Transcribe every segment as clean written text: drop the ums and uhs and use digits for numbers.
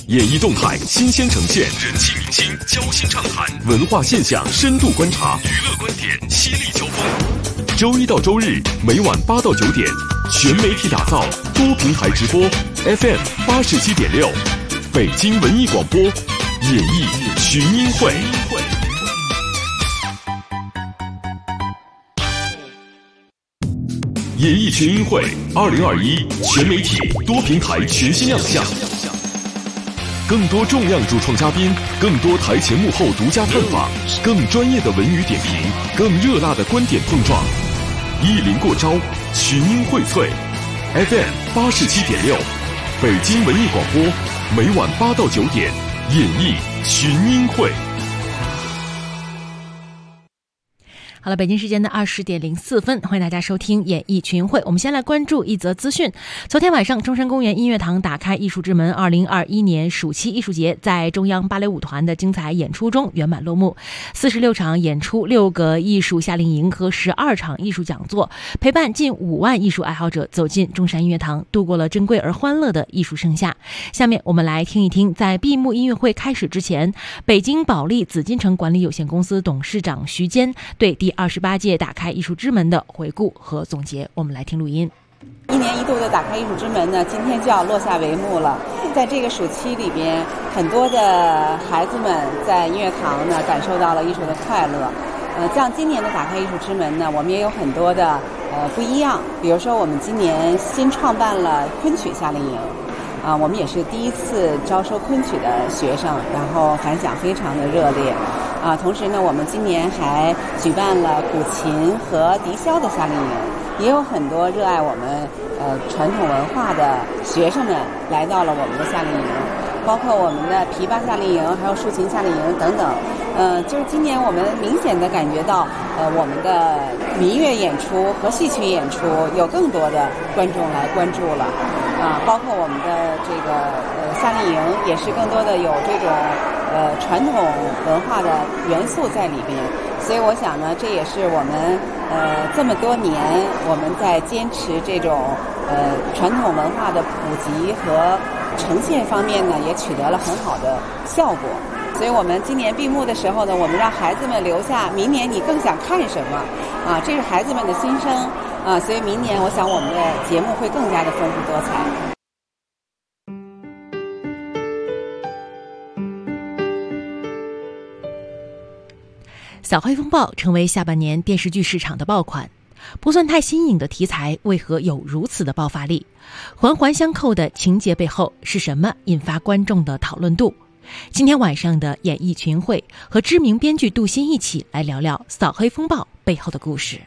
演艺动态新鲜呈现，人气明星交心畅谈，文化现象深度观察，娱乐观点犀利交锋。周一到周日每晚8到9点，全媒体打造，多平台直播 ，FM 87.6，北京文艺广播，演艺群英会。演艺群英会2021全媒体多平台全新亮相，更多重量主创嘉宾，更多台前幕后独家探访，更专业的文娱点评，更热辣的观点碰撞，一临过招，群英荟萃。FM 87.6，北京文艺广播，每晚8到9点，演艺群英会。 好了，北京时间的20点04分，欢迎大家收听演艺群英会。我们先来关注一则资讯。昨天晚上，中山公园音乐堂打开艺术之门2021年暑期艺术节在中央芭蕾舞团的精彩演出中圆满落幕。46场演出，6个艺术夏令营和12场艺术讲座，陪伴近5万艺术爱好者走进中山音乐堂，度过了珍贵而欢乐的艺术盛夏。下面我们来听一听，在闭幕音乐会开始之前，北京保利紫禁城管理有限公司董事长徐坚对第28届打开艺术之门的回顾和总结。我们来听录音。 1年1度的打开艺术之门呢，今天就要落下帷幕了。在这个暑期里边，很多的孩子们在音乐堂呢感受到了艺术的快乐。像今年的打开艺术之门呢，我们也有很多的不一样。比如说，我们今年新创办了昆曲夏令营。我们也是第一次招收昆曲的学生，然后反响非常的热烈。同时呢，我们今年还举办了古琴和笛箫的夏令营，也有很多热爱我们传统文化的学生们来到了我们的夏令营，包括我们的琵琶夏令营，还有竖琴夏令营等等。就是今年我们明显的感觉到，我们的民乐演出和戏曲演出有更多的观众来关注了。包括我们的这个夏令营也是更多的有这种传统文化的元素在里边，所以我想呢，这也是我们这么多年我们在坚持这种传统文化的普及和呈现方面呢，也取得了很好的效果。所以我们今年闭幕的时候呢，我们让孩子们留下明年你更想看什么这是孩子们的心声所以明年我想我们的节目会更加的丰富多彩。 扫黑风暴成为下半年电视剧市场的爆款，不算太新颖的题材，为何有如此的爆发力？环环相扣的情节背后是什么引发观众的讨论度？今天晚上的演艺群会和知名编剧杜鑫一起来聊聊扫黑风暴背后的故事。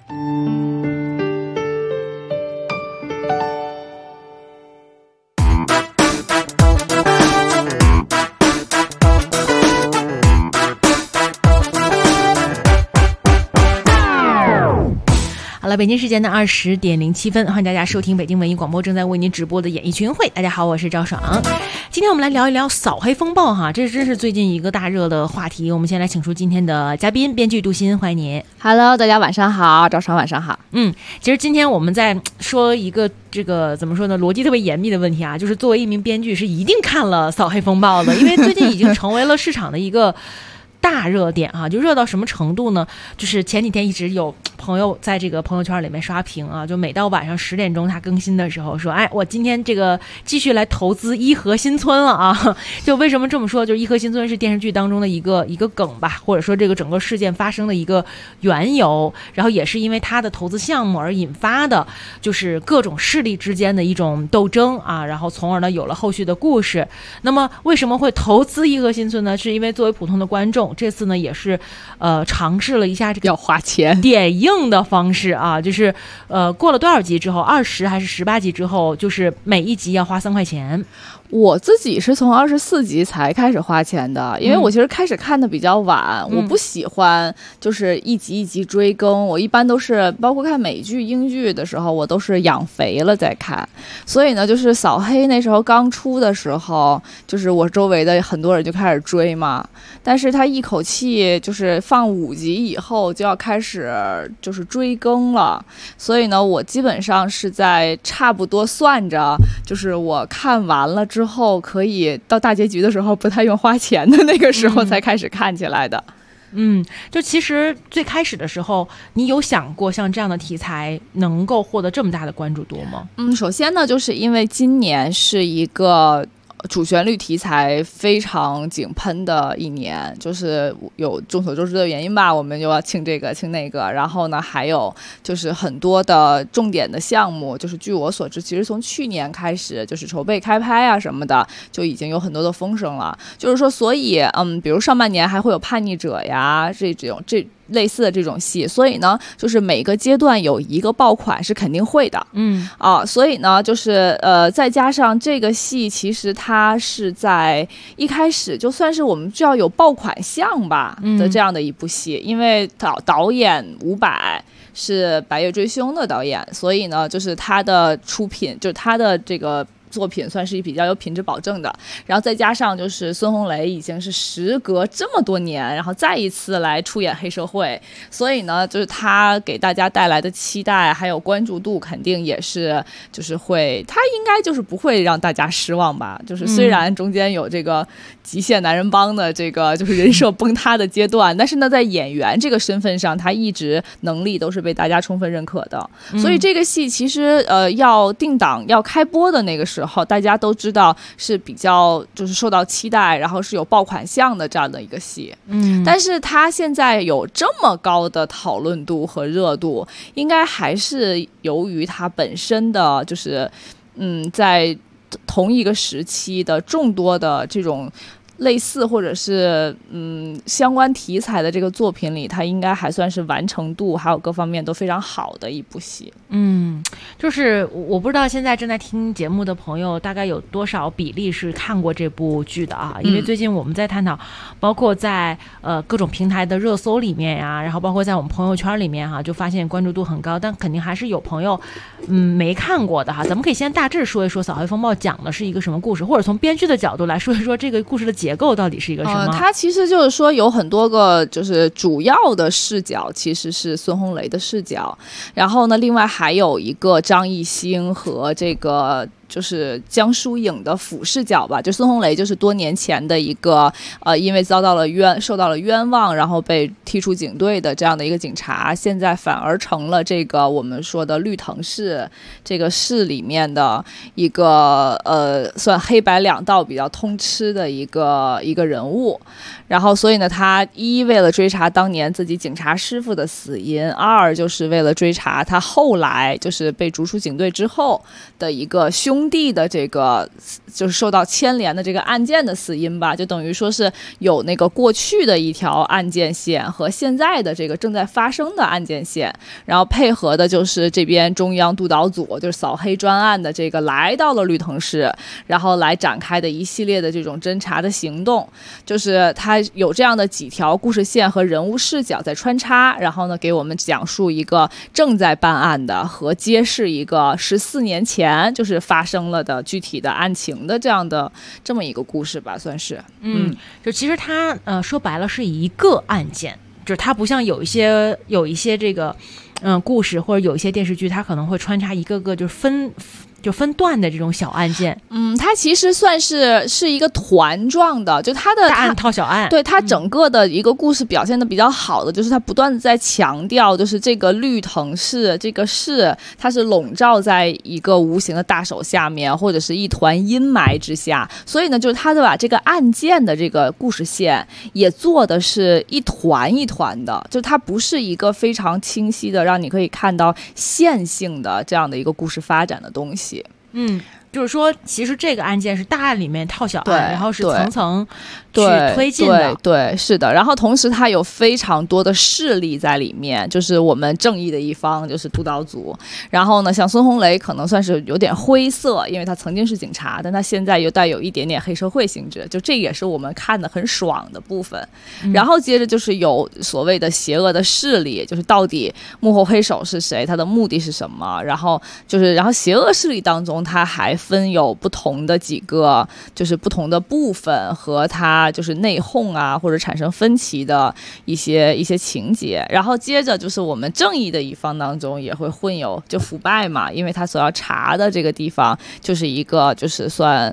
好了，北京时间的20点07分，欢迎大家收听北京文艺广播正在为您直播的演艺群会。大家好，我是赵爽。今天我们来聊一聊扫黑风暴哈，这真是最近一个大热的话题。我们先来请出今天的嘉宾，编剧杜鑫，欢迎你。 Hello， 大家晚上好，赵爽晚上好。 其实今天我们在说一个这个怎么说呢，逻辑特别严密的问题啊，就是作为一名编剧是一定看了扫黑风暴的，因为最近已经成为了市场的一个大热点啊，就热到什么程度呢？就是前几天一直有朋友在这个朋友圈里面刷屏啊，就每到晚上10点钟他更新的时候说，我今天这个继续来投资伊河新村了啊！就为什么这么说？就是伊河新村是电视剧当中的一个梗吧，或者说这个整个事件发生的一个缘由，然后也是因为他的投资项目而引发的，就是各种势力之间的一种斗争啊，然后从而呢有了后续的故事。那么为什么会投资伊河新村呢？是因为作为普通的观众，这次呢也是尝试了一下这个要花钱点映的方式啊，就是过了多少集之后，20还是18集之后，就是每一集要花3块钱。 我自己是从24集才开始花钱的，因为我其实开始看的比较晚，我不喜欢就是一集一集追更，我一般都是包括看美剧英剧的时候，我都是养肥了再看。所以呢，就是扫黑那时候刚出的时候，就是我周围的很多人就开始追嘛，但是他一一口气就是放5集以后就要开始就是追更了，所以呢，我基本上是在差不多算着，就是我看完了之后，可以到大结局的时候不太用花钱的那个时候才开始看起来的。 就其实最开始的时候，你有想过像这样的题材能够获得这么大的关注度吗？ 首先呢，就是因为今年是一个主旋律题材非常井喷的一年，就是有众所周知的原因吧，我们又要庆这个庆那个，然后呢还有就是很多的重点的项目，就是据我所知，其实从去年开始就是筹备开拍啊什么的，就已经有很多的风声了。就是说，所以比如上半年还会有叛逆者呀这类似的这种戏，所以呢，就是每个阶段有一个爆款是肯定会的，所以呢，就是再加上这个戏，其实它是在一开始就算是我们就要有爆款项吧的这样的一部戏，因为导演伍佰是《白夜追凶》的导演，所以呢，就是他的出品，就是他的这个作品算是比较有品质保证的，然后再加上就是孙红雷已经是时隔这么多年，然后再一次来出演黑社会，所以呢，就是他给大家带来的期待还有关注度，肯定也是就是会，他应该就是不会让大家失望吧。就是虽然中间有这个极限男人帮的这个就是人设崩塌的阶段，但是呢，在演员这个身份上，他一直能力都是被大家充分认可的。所以这个戏其实要定档要开播的那个时候，大家都知道是比较就是受到期待，然后是有爆款项的这样的一个戏。但是它现在有这么高的讨论度和热度，应该还是由于它本身的就是在同一个时期的众多的这种类似或者是相关题材的这个作品里，它应该还算是完成度还有各方面都非常好的一部戏。 就是我不知道现在正在听节目的朋友大概有多少比例是看过这部剧的啊？因为最近我们在探讨，包括在各种平台的热搜里面呀，然后包括在我们朋友圈里面哈，就发现关注度很高，但肯定还是有朋友没看过的哈。咱们可以先大致说一说《扫黑风暴》讲的是一个什么故事，或者从编剧的角度来说一说这个故事的结构到底是一个什么？ 它其实就是说有很多个就是主要的视角其实是孙红雷的视角，然后呢另外还有一个张艺兴和这个就是江疏影的俯视角吧，就孙红雷就是多年前的一个因为受到了冤枉，然后被踢出警队的这样的一个警察，现在反而成了这个我们说的绿藤市这个市里面的一个算黑白两道比较通吃的一个人物。然后所以呢，他一为了追查当年自己警察师傅的死因，二就是为了追查他后来就是被逐出警队之后的一个兄弟的这个就是受到牵连的这个案件的死因吧，就等于说是有那个过去的一条案件线和现在的这个正在发生的案件线，然后配合的就是这边中央督导组就是扫黑专案的这个来到了绿藤市，然后来展开的一系列的这种侦查的行动，就是他有这样的几条故事线和人物视角在穿插，然后呢给我们讲述一个正在办案的和揭示一个14年前就是发生了的具体的案情的这么一个故事吧，算是。 就其实它说白了是一个案件，就是它不像有一些这个故事或者有一些电视剧，它可能会穿插一个个就分段的这种小案件。 它其实算是一个团状的，就它的大案套小案。 对，它整个的一个故事表现的比较好的，就是它不断的在强调，就是这个绿藤市这个市，它是笼罩在一个无形的大手下面，或者是一团阴霾之下。所以呢，就是它把这个案件的这个故事线也做的是一团一团的，就它不是一个非常清晰的让你可以看到线性的这样的一个故事发展的东西。 就是说其实这个案件是大案里面套小案，然后是层层去推进的。 对，是的。然后同时它有非常多的势力在里面，就是我们正义的一方就是督导组，然后呢像孙红雷可能算是有点灰色，因为他曾经是警察，但他现在又带有一点点黑社会性质，就这也是我们看的很爽的部分。然后接着就是有所谓的邪恶的势力，就是到底幕后黑手是谁，他的目的是什么，然后邪恶势力当中他还分有不同的几个就是不同的部分和它就是内讧啊或者产生分歧的一些情节，然后接着就是我们正义的一方当中也会混有就腐败嘛，因为他所要查的这个地方就是一个就是算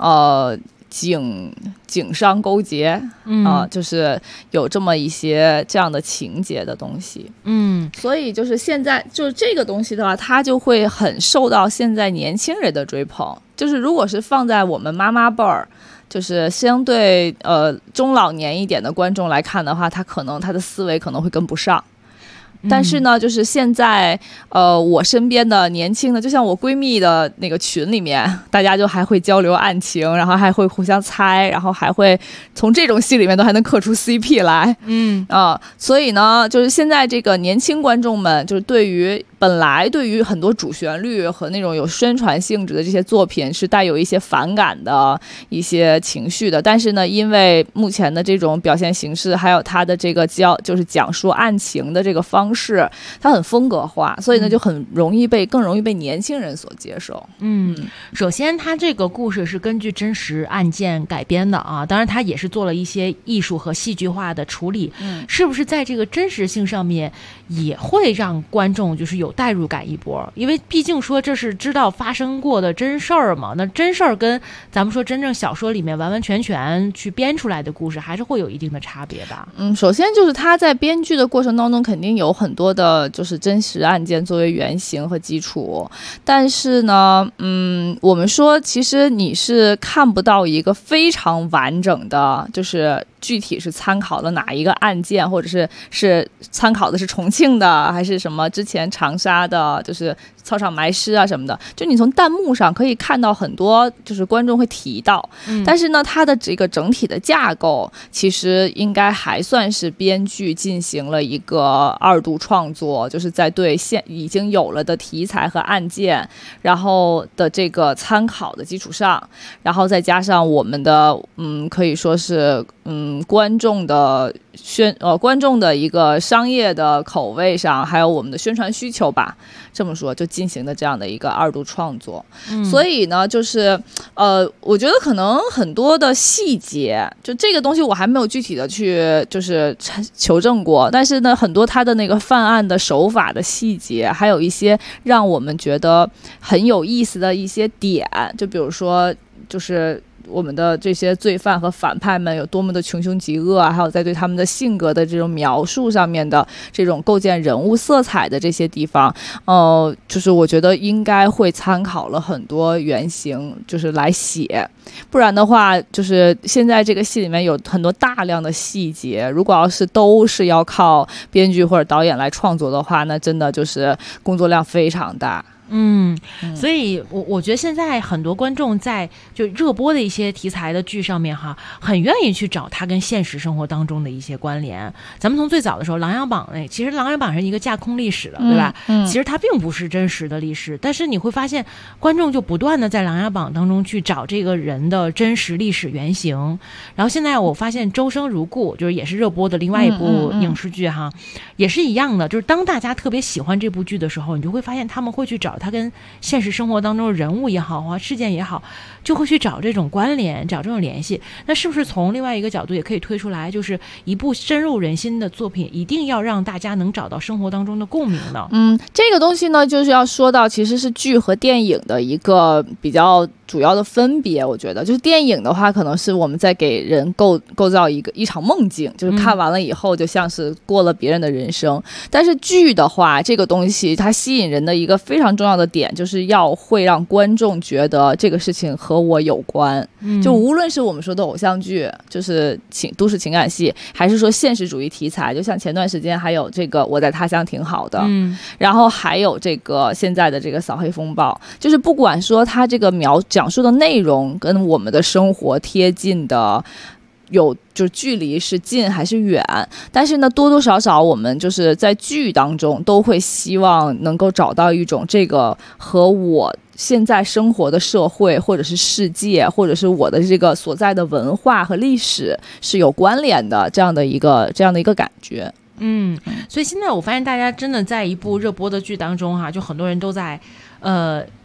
警商勾结就是有这么一些这样的情节的东西。所以就是现在就是这个东西的话，它就会很受到现在年轻人的追捧。就是如果是放在我们妈妈辈儿，就是相对中老年一点的观众来看的话，他的思维可能会跟不上。但是呢，就是现在，我身边的年轻的，就像我闺蜜的那个群里面，大家就还会交流案情，然后还会互相猜，然后还会从这种戏里面都还能刻出 CP 来，所以呢，就是现在这个年轻观众们，就是本来对于很多主旋律和那种有宣传性质的这些作品是带有一些反感的一些情绪的，但是呢，因为目前的这种表现形式，还有它的这个就是讲述案情的这个方式，它很风格化，所以呢就更容易被年轻人所接受。 首先它这个故事是根据真实案件改编的啊，当然它也是做了一些艺术和戏剧化的处理，是不是在这个真实性上面也会让观众就是有代入感一波？因为毕竟说这是知道发生过的真事儿嘛，那真事儿跟咱们说真正小说里面完完全全去编出来的故事还是会有一定的差别吧。 首先就是他在编剧的过程当中肯定有很多的就是真实案件作为原型和基础，但是呢我们说其实你是看不到一个非常完整的就是具体是参考了哪一个案件，或者是参考的是重庆的还是什么之前长沙的就是操场埋尸啊什么的，就你从弹幕上可以看到很多就是观众会提到，但是呢它的这个整体的架构其实应该还算是编剧进行了一个二度创作，就是在对已经有了的题材和案件然后的这个参考的基础上，然后再加上我们的可以说是观众的一个商业的口味上，还有我们的宣传需求吧，这么说就进行的这样的一个二度创作。所以呢就是我觉得可能很多的细节，就这个东西我还没有具体的去就是求证过，但是呢很多他的那个犯案的手法的细节，还有一些让我们觉得很有意思的一些点，就比如说就是我们的这些罪犯和反派们有多么的穷凶极恶啊，还有在对他们的性格的这种描述上面的这种构建人物色彩的这些地方，就是我觉得应该会参考了很多原型就是来写，不然的话就是现在这个戏里面有很多大量的细节，如果要是都是要靠编剧或者导演来创作的话，那真的就是工作量非常大。 所以我觉得现在很多观众在就热播的一些题材的剧上面哈，很愿意去找它跟现实生活当中的一些关联。咱们从最早的时候《琅琊榜》其实《琅琊榜》是一个架空历史的，对吧？其实它并不是真实的历史，但是你会发现观众就不断的在《琅琊榜》当中去找这个人的真实历史原型。然后现在我发现《周生如故》就是也是热播的另外一部影视剧哈，也是一样的，就是当大家特别喜欢这部剧的时候，你就会发现他们会去找它跟现实生活当中的人物也好啊，事件也好，就会去找这种关联，找这种联系。那是不是从另外一个角度也可以推出来，就是一部深入人心的作品一定要让大家能找到生活当中的共鸣呢？ 这个东西呢就是要说到其实是剧和电影的一个比较主要的分别。我觉得就是电影的话可能是我们在给人构造一场梦境，就是看完了以后就像是过了别人的人生，但是剧的话这个东西它吸引人的一个非常重要的点就是要会让观众觉得这个事情和我有关。就无论是我们说的偶像剧，就是都市情感戏，还是说现实主义题材，就像前段时间还有这个我在他乡挺好的，然后还有这个现在的这个扫黑风暴，就是不管说他这个讲述的内容跟我们的生活贴近的就距离是近还是远，但是呢多多少少我们就是在剧当中都会希望能够找到一种这个和我现在生活的社会或者是世界或者是我的这个所在的文化和历史是有关联的这样的一个感觉。 所以现在我发现大家真的在一部热播的剧当中哈，就很多人都在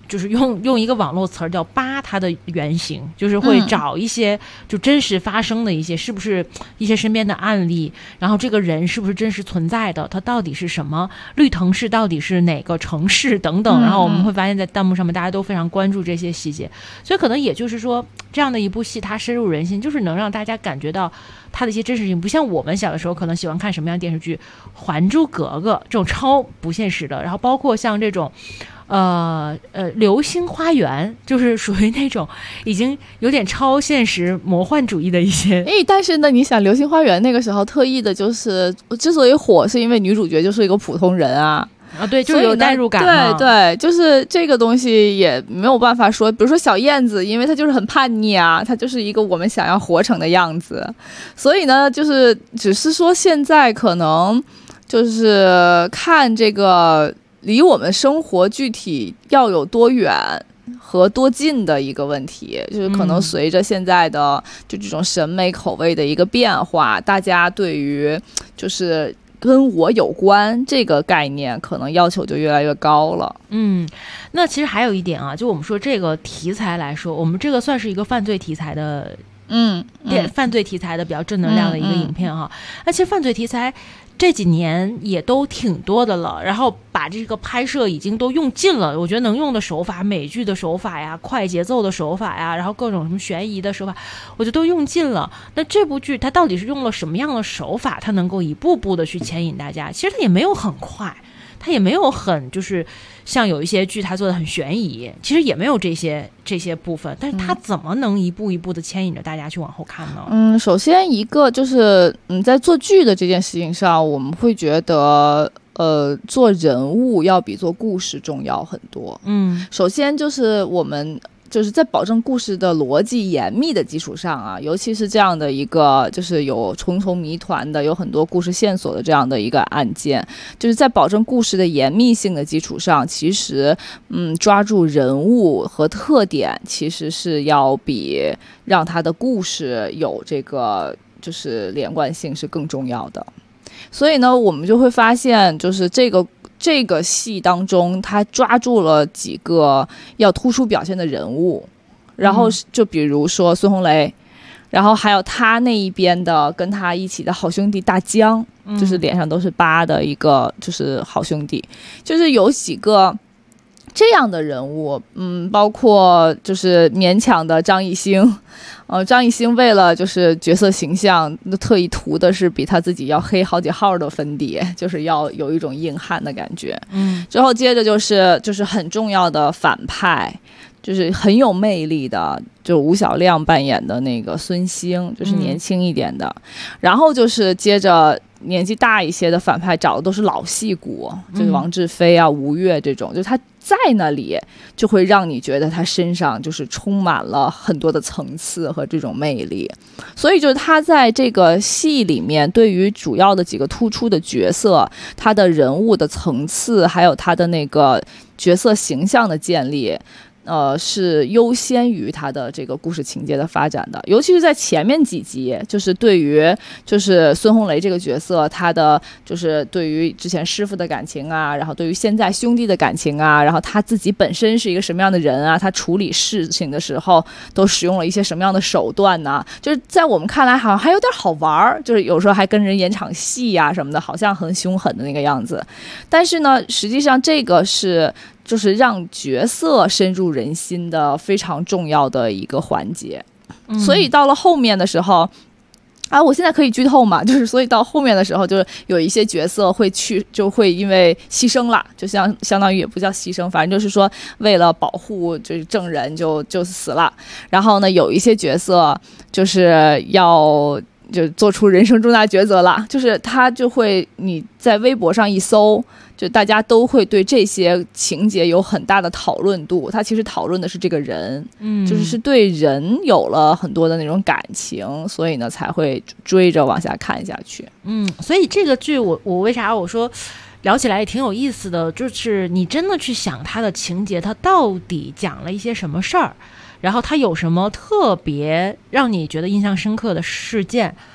就是用一个网络词儿叫扒它的原型，就是会找一些就真实发生的一些，是不是一些身边的案例，然后这个人是不是真实存在的，他到底是什么，绿藤市到底是哪个城市等等，然后我们会发现在弹幕上面大家都非常关注这些细节，所以可能也就是说这样的一部戏它深入人心，就是能让大家感觉到它的一些真实性，不像我们小的时候可能喜欢看什么样的电视剧，还珠格格这种超不现实的，然后包括像这种流星花园，就是属于那种已经有点超现实魔幻主义的一些。 但是呢，你想流星花园那个时候特意的就是之所以火，是因为女主角就是一个普通人啊。 对，就是有代入感嘛。 对，就是这个东西也没有办法说，比如说小燕子，因为她就是很叛逆啊，她就是一个我们想要活成的样子，所以呢，就是只是说现在可能就是看这个离我们生活具体要有多远和多近的一个问题，就是可能随着现在的就这种审美口味的一个变化，大家对于就是跟我有关这个概念可能要求就越来越高了。 那其实还有一点啊，就我们说这个题材来说，我们这个算是一个犯罪题材的犯罪题材的比较正能量的一个影片哈。那其实犯罪题材这几年也都挺多的了，然后把这个拍摄已经都用尽了，我觉得能用的手法，美剧的手法呀，快节奏的手法呀，然后各种什么悬疑的手法，我觉得都用尽了。那这部剧它到底是用了什么样的手法，它能够一步步的去牵引大家？其实它也没有很快，它也没有很就是像有一些剧它做的很悬疑，其实也没有这些部分，但是它怎么能一步一步的牵引着大家去往后看呢？ 首先一个就是在做剧的这件事情上，我们会觉得做人物要比做故事重要很多。首先就是我们就是在保证故事的逻辑严密的基础上啊，尤其是这样的一个就是有重重谜团的，有很多故事线索的这样的一个案件，就是在保证故事的严密性的基础上，其实抓住人物和特点其实是要比让他的故事有这个就是连贯性是更重要的。所以呢，我们就会发现就是这个戏当中他抓住了几个要突出表现的人物，然后就比如说孙红雷，然后还有他那一边的跟他一起的好兄弟大江，就是脸上都是疤的一个就是好兄弟，就是有几个这样的人物，包括就是勉强的张艺兴，张艺兴为了就是角色形象，特意涂的是比他自己要黑好几号的粉底，就是要有一种硬汉的感觉。之后接着就是很重要的反派，就是很有魅力的，就吴晓亮扮演的那个孙兴，就是年轻一点的。然后就是接着年纪大一些的反派找的都是老戏骨，就是王志飞啊、吴越这种，就是他在那里就会让你觉得他身上就是充满了很多的层次和这种魅力。所以就是他在这个戏里面对于主要的几个突出的角色，他的人物的层次还有他的那个角色形象的建立是优先于他的这个故事情节的发展的，尤其是在前面几集，就是对于就是孙红雷这个角色，他的就是对于之前师傅的感情啊，然后对于现在兄弟的感情啊，然后他自己本身是一个什么样的人啊，他处理事情的时候都使用了一些什么样的手段呢？就是在我们看来好像还有点好玩，就是有时候还跟人演场戏啊什么的，好像很凶狠的那个样子。但是呢，实际上这个是就是让角色深入人心的非常重要的一个环节。所以到了后面的时候啊，我现在可以剧透嘛，就是所以到后面的时候，就是有一些角色就会因为牺牲了，就相当于也不叫牺牲，反正就是说为了保护就是证人就死了。然后呢，有一些角色就是要就做出人生重大抉择了，就是他就会你在微博上一搜，就大家都会对这些情节有很大的讨论度。他其实讨论的是这个人，就是对人有了很多的那种感情，所以呢才会追着往下看下去。 所以这个剧我为啥我说聊起来也挺有意思的，就是你真的去想它的情节，它到底讲了一些什么事儿，然后它有什么特别让你觉得印象深刻的事件，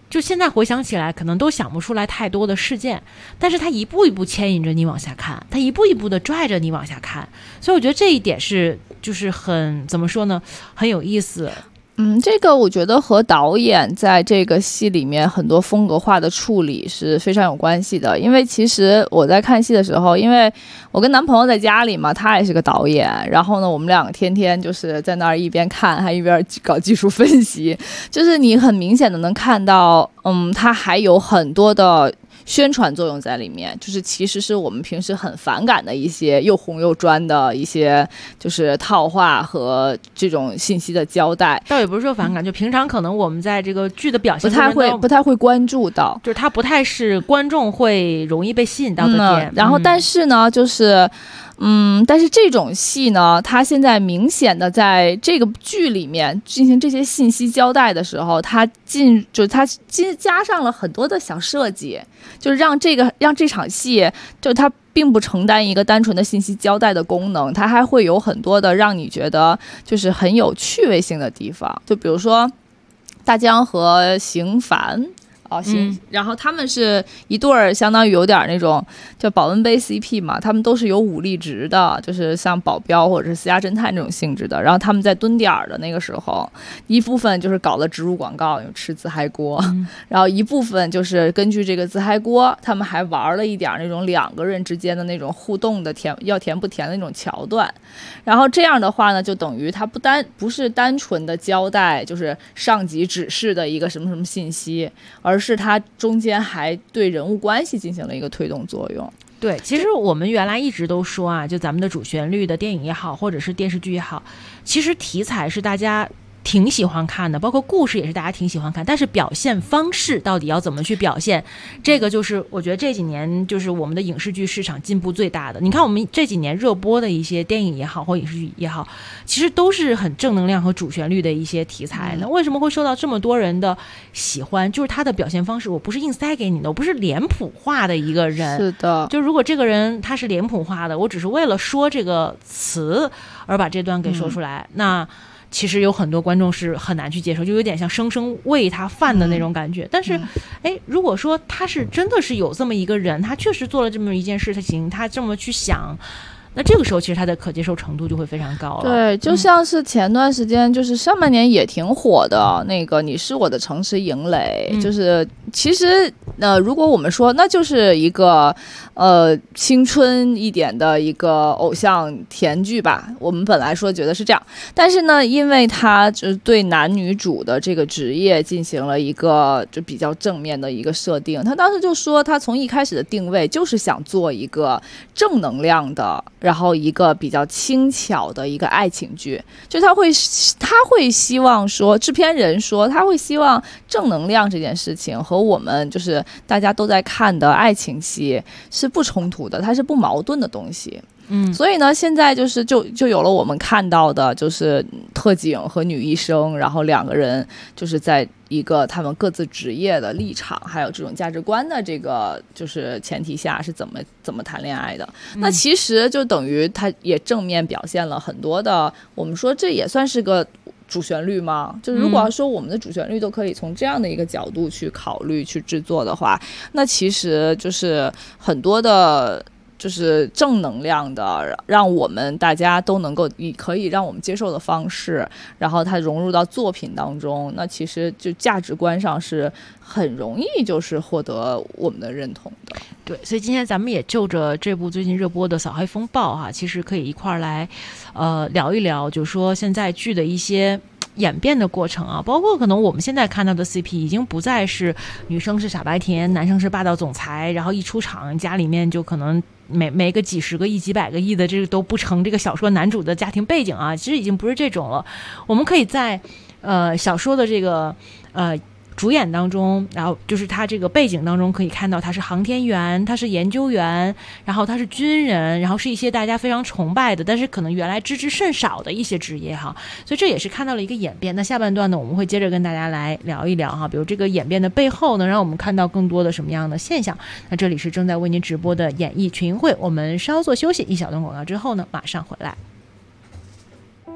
就现在回想起来，可能都想不出来太多的事件，但是他一步一步牵引着你往下看，他一步一步的拽着你往下看，所以我觉得这一点是就是很怎么说呢，很有意思。 这个我觉得和导演在这个戏里面很多风格化的处理是非常有关系的。因为其实我在看戏的时候，因为我跟男朋友在家里嘛，他也是个导演，然后呢，我们两个天天就是在那儿一边看还一边搞技术分析，就是你很明显的能看到，他还有很多的宣传作用在里面，就是其实是我们平时很反感的一些又红又专的一些就是套话和这种信息的交代。 倒也不是说反感，就平常可能我们在这个剧的表现不太会关注到， 就是它不太是观众会容易被吸引到的点。 然后但是呢，就是但是这种戏呢，它现在明显的在这个剧里面进行这些信息交代的时候，它加上了很多的小设计，就是让这场戏就它并不承担一个单纯的信息交代的功能，它还会有很多的让你觉得就是很有趣味性的地方。就比如说大江和邢凡然后他们是一对儿，相当于有点那种叫保温杯 CP 嘛，他们都是有武力值的，就是像保镖或者是私家侦探这种性质的。然后他们在蹲点的那个时候，一部分就是搞了植入广告，有吃自嗨锅，然后一部分就是根据这个自嗨锅，他们还玩了一点那种两个人之间的那种互动的要甜不甜的那种桥段。然后这样的话呢，就等于它不是单纯的交代就是上级指示的一个什么什么信息，而是它中间还对人物关系进行了一个推动作用。 对，其实我们原来一直都说啊，就咱们的主旋律的电影也好，或者是电视剧也好，其实题材是大家挺喜欢看的，包括故事也是大家挺喜欢看，但是表现方式到底要怎么去表现，这个就是我觉得这几年就是我们的影视剧市场进步最大的。你看我们这几年热播的一些电影也好或影视剧也好，其实都是很正能量和主旋律的一些题材。那为什么会受到这么多人的喜欢？就是他的表现方式，我不是硬塞给你的，我不是脸谱化的一个人。 是的， 就如果这个人他是脸谱化的，我只是为了说这个词而把这段给说出来，那其实有很多观众是很难去接受，就有点像生生喂他饭的那种感觉。但是如果说他是真的是有这么一个人，他确实做了这么一件事情，他这么去想，那这个时候其实他的可接受程度就会非常高了。 对，就像是前段时间就是上半年也挺火的那个你是我的城市营垒，就是其实如果我们说那就是一个青春一点的一个偶像甜剧吧，我们本来说觉得是这样，但是呢因为他就是对男女主的这个职业进行了一个就比较正面的一个设定，他当时就说他从一开始的定位就是想做一个正能量的，然后一个比较轻巧的一个爱情剧，就他会希望说，制片人说他会希望正能量这件事情和我们就是大家都在看的爱情戏是不冲突的，它是不矛盾的东西。所以呢现在就有了我们看到的就是特警和女医生，然后两个人就是在一个他们各自职业的立场还有这种价值观的这个就是前提下是怎么谈恋爱的。那其实就等于他也正面表现了很多的，我们说这也算是个主旋律吗？就是如果要说我们的主旋律都可以从这样的一个角度去考虑去制作的话，那其实就是很多的就是正能量的，让我们大家都能够以可以让我们接受的方式，然后它融入到作品当中，那其实就价值观上是很容易就是获得我们的认同的。 对，所以今天咱们也就着这部最近热播的《扫黑风暴》哈，其实可以一块儿来聊一聊，就是说现在剧的一些演变的过程啊，包括可能我们现在看到的 CP 已经不再是女生是傻白甜，男生是霸道总裁，然后一出场家里面就可能每个几十个亿几百个亿的这个都不成这个小说男主的家庭背景啊，其实已经不是这种了。我们可以在小说的这个主演当中，然后就是他这个背景当中可以看到他是航天员，他是研究员，然后他是军人，然后是一些大家非常崇拜的但是可能原来知之甚少的一些职业哈，所以这也是看到了一个演变。那下半段呢我们会接着跟大家来聊一聊哈，比如这个演变的背后呢让我们看到更多的什么样的现象。那这里是正在为您直播的演艺群英会，我们稍作休息，一小段广告之后呢马上回来。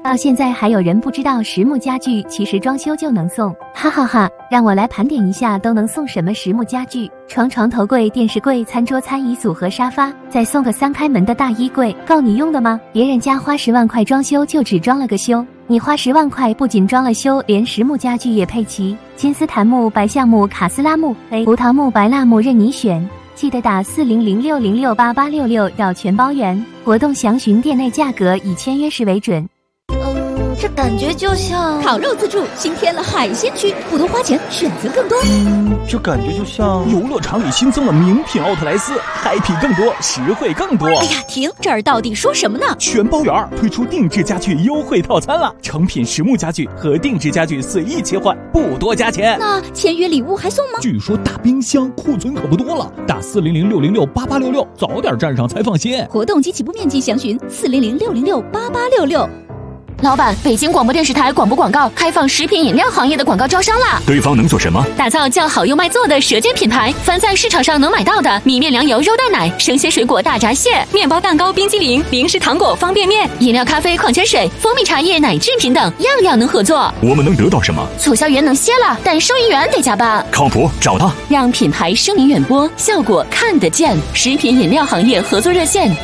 到现在还有人不知道实木家具其实装修就能送，哈哈哈！让我来盘点一下都能送什么实木家具：床、头柜、电视柜、餐桌、餐椅组合、沙发，再送个3开门的大衣柜，够你用的吗？别人家花10万块装修就只装了个修，你花10万块不仅装了修，连实木家具也配齐，金丝檀木、白橡木、卡斯拉木、葡萄木、白蜡木任你选。记得打4006068866要全包圆，活动详询店内价格，以签约时为准。 这感觉就像烤肉自助新添了海鲜区，不多花钱，选择更多。 这感觉就像游乐场里新增了名品奥特莱斯，嗨皮更多，实惠更多。 哎呀，停！这儿到底说什么呢？ 全包圆推出定制家具优惠套餐了，成品实木家具和定制家具随意切换，不多加钱。 那签约礼物还送吗？ 据说大冰箱库存可不多了，打4006068866，早点站上才放心。 活动及起步面积详询4006068866。 老板，北京广播电视台广播广告开放食品饮料行业的广告招商啦！ 对方能做什么？ 打造叫好又卖座的舌尖品牌，凡在市场上能买到的米面粮油肉蛋奶、生鲜水果大闸蟹、面包蛋糕、冰激凌、零食糖果、方便面、饮料咖啡、矿泉水、蜂蜜茶叶、奶制品等，样样能合作。 我们能得到什么？ 促销员能歇了，但收银员得加班。 靠谱，找他， 让品牌声名远播，效果看得见。食品饮料行业合作热线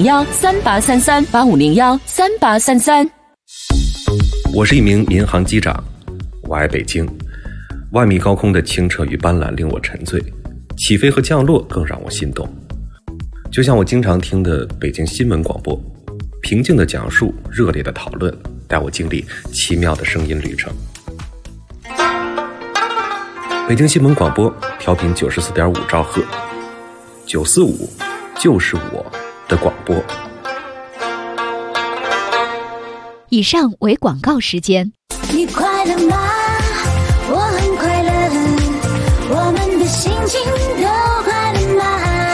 8501383385013833。 我是一名民航机长，我爱北京。万米高空的清澈与斑斓令我沉醉，起飞和降落更让我心动。就像我经常听的北京新闻广播，平静的讲述，热烈的讨论，带我经历奇妙的声音旅程。北京新闻广播调频94.5兆赫，945就是我的广播。 以上为广告时间。 你快乐吗？我很快乐，我们的心情都快乐吗？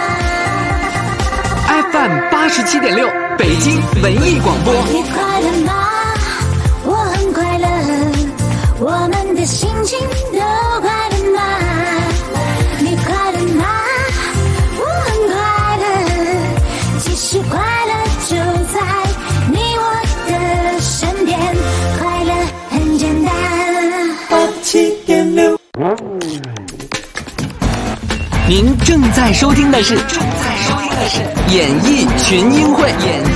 FM 87.6北京文艺广播。 你快乐吗？我很快乐，我们的心情都快乐吗？你快乐吗？我很快乐，其实快乐就在你我的身边，快乐很简单。87.6。 您正在收听的是演艺群英会。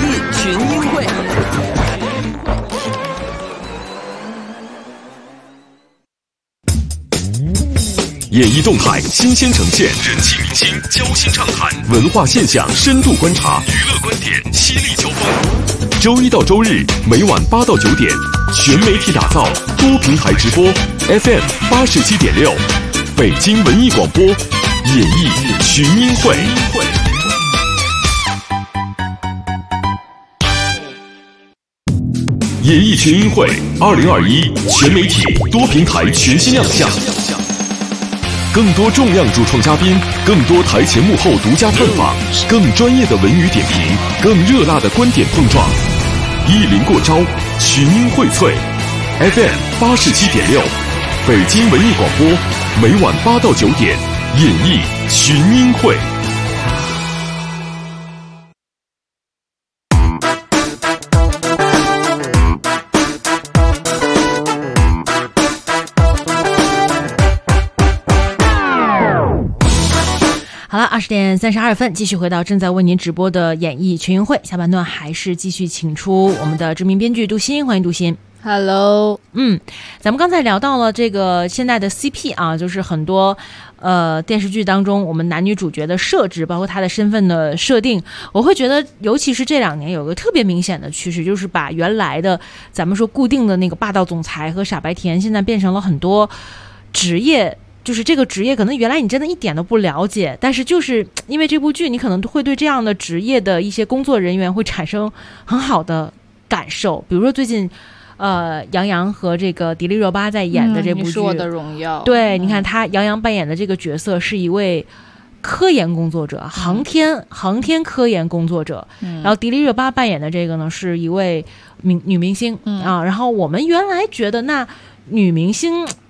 演艺动态新鲜呈现，人气明星交心畅谈，文化现象深度观察，娱乐观点犀利交锋。周一到周日每晚8到9点，全媒体打造，多平台直播 ，FM 87.6，北京文艺广播，演艺群英会。演艺群英会2021全媒体多平台全新亮相。更多重量主创嘉宾，更多台前幕后独家探访，更专业的文娱点评，更热辣的观点碰撞，一临过招，群英荟萃。FM 87.6，北京文艺广播，每晚8到9点，演艺群英会。 好了，20点32分，继续回到正在为您直播的演艺群英会。下半段还是继续请出我们的知名编剧杜鑫，欢迎杜鑫。 Hello， 咱们刚才聊到了这个现在的 CP 啊，就是很多电视剧当中我们男女主角的设置，包括他的身份的设定，我会觉得尤其是这2年有个特别明显的趋势，就是把原来的咱们说固定的那个霸道总裁和傻白甜，现在变成了很多职业。就是这个职业可能原来你真的一点都不了解，但是就是因为这部剧，你可能会对这样的职业的一些工作人员会产生很好的感受。比如说最近杨洋和这个迪丽热巴在演的这部剧， 你是我的荣耀。 对，你看他杨洋扮演的这个角色是一位科研工作者，航天科研工作者，然后迪丽热巴扮演的这个呢是一位女明星啊。然后我们原来觉得那女明星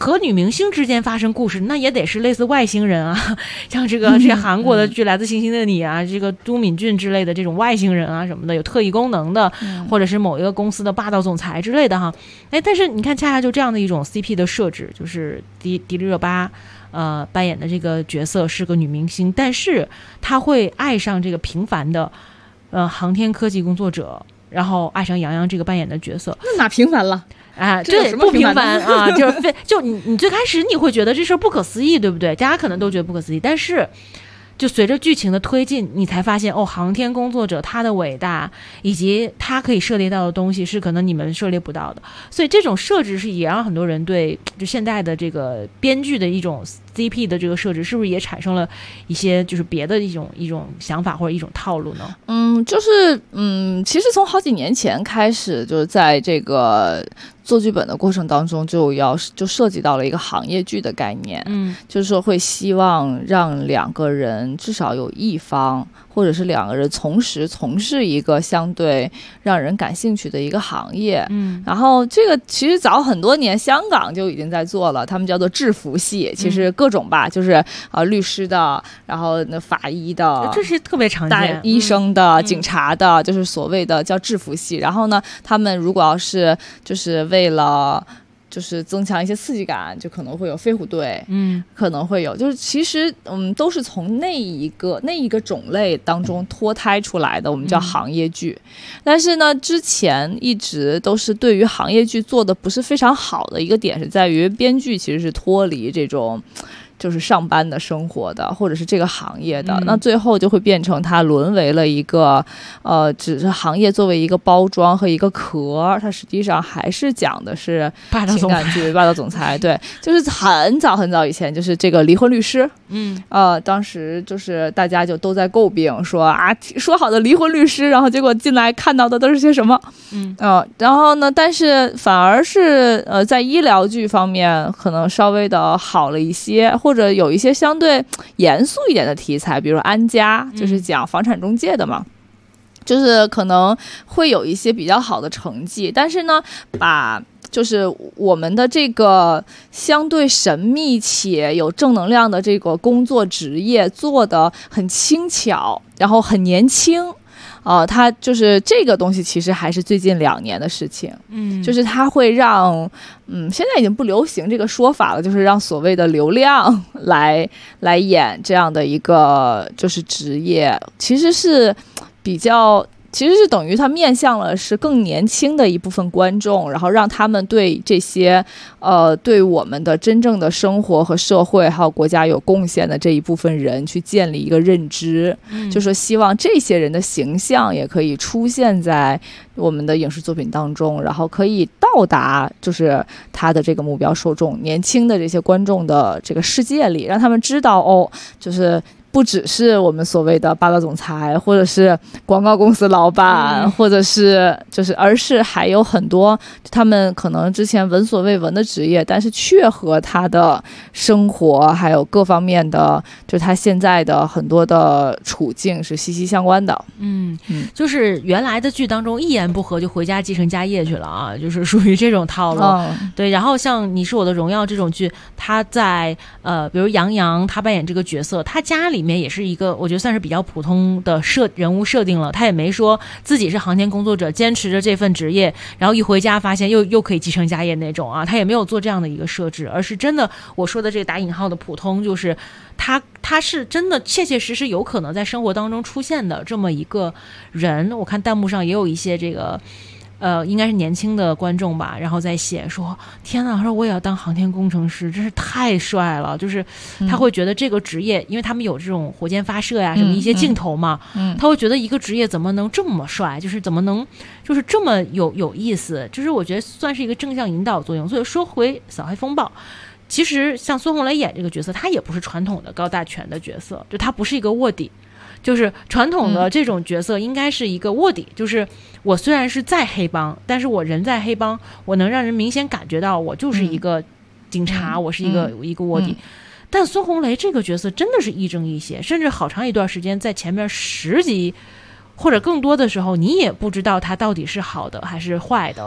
和女明星之间发生故事，那也得是类似外星人啊，像这些韩国的剧《来自星星的你》啊，这个都敏俊之类的这种外星人啊什么的，有特异功能的，或者是某一个公司的霸道总裁之类的哈。但是你看，恰恰就这样的一种 CP 的设置，就是迪丽热巴扮演的这个角色是个女明星，但是她会爱上这个平凡的航天科技工作者，然后爱上杨洋这个扮演的角色。 那哪平凡了？ 对，不平凡啊，就你最开始你会觉得这事儿不可思议，对不对？大家可能都觉得不可思议，但是就随着剧情的推进，你才发现航天工作者他的伟大，以及他可以涉猎到的东西是可能你们涉猎不到的。所以这种设置是也让很多人对就现在的这个编剧的一种 CP 的这个设置，是不是也产生了一些就是别的一种想法或者一种套路呢？ 其实从好几年前开始，就是在这个做剧本的过程当中就涉及到了一个行业剧的概念，就是说会希望让两个人至少有一方或者是两个人同时从事一个相对让人感兴趣的一个行业，然后这个其实早很多年香港就已经在做了，他们叫做制服系，其实各种吧，就是律师的，然后那法医的， 这是特别常见， 医生的，警察的，就是所谓的叫制服系。然后呢，他们如果要是就是为了就是增强一些刺激感，就可能会有飞虎队，可能会有，就是其实都是从那一个种类当中脱胎出来的，我们叫行业剧。但是呢，之前一直都是对于行业剧做的不是非常好的一个点，是在于编剧其实是脱离这种就是上班的生活的，或者是这个行业的，那最后就会变成它沦为了一个只是行业作为一个包装和一个壳，它实际上还是讲的是情感剧、霸道总裁。对，就是很早很早以前，就是这个离婚律师，当时就是大家就都在诟病说说好的离婚律师，然后结果进来看到的都是些什么，然后呢，但是反而是在医疗剧方面可能稍微的好了一些，或者有一些相对严肃一点的题材，比如安家，就是讲房产中介的嘛，就是可能会有一些比较好的成绩，但是呢，把就是我们的这个相对神秘且有正能量的这个工作职业做得很轻巧，然后很年轻。它就是这个东西，其实还是最近2年的事情。就是它会让，现在已经不流行这个说法了，就是让所谓的流量来演这样的一个就是职业，其实是等于它面向了是更年轻的一部分观众，然后让他们对这些对我们的真正的生活和社会还有国家有贡献的这一部分人去建立一个认知，就说希望这些人的形象也可以出现在我们的影视作品当中，然后可以到达就是他的这个目标受众年轻的这些观众的这个世界里，让他们知道就是不只是我们所谓的霸道总裁，或者是广告公司老板，或者是而是还有很多他们可能之前闻所未闻的职业，但是却和他的生活还有各方面的，就是他现在的很多的处境是息息相关的。 就是原来的剧当中一言不合就回家继承家业去了啊，就是属于这种套路。对，然后像《你是我的荣耀》这种剧，他在比如杨洋他扮演这个角色，他家里面也是一个我觉得算是比较普通的人物设定了，他也没说自己是航天工作者，坚持着这份职业，然后一回家发现又可以继承家业那种啊，他也没有做这样的一个设置，而是真的我说的这个打引号的普通，就是他是真的切切实实有可能在生活当中出现的这么一个人。我看弹幕上也有一些这个应该是年轻的观众吧，然后在写说天哪，他说我也要当航天工程师，真是太帅了，就是他会觉得这个职业，因为他们有这种火箭发射呀什么一些镜头嘛，他会觉得一个职业怎么能这么帅，就是怎么能就是这么有意思，就是我觉得算是一个正向引导作用。所以说回扫黑风暴，其实像孙红雷演这个角色，他也不是传统的高大全的角色，就他不是一个卧底，就是传统的这种角色应该是一个卧底，就是我虽然是在黑帮，但是我人在黑帮，我能让人明显感觉到我就是一个警察，我是一个卧底。但孙红雷这个角色真的是亦正亦邪，甚至好长一段时间在前面10集或者更多的时候，你也不知道他到底是好的还是坏的。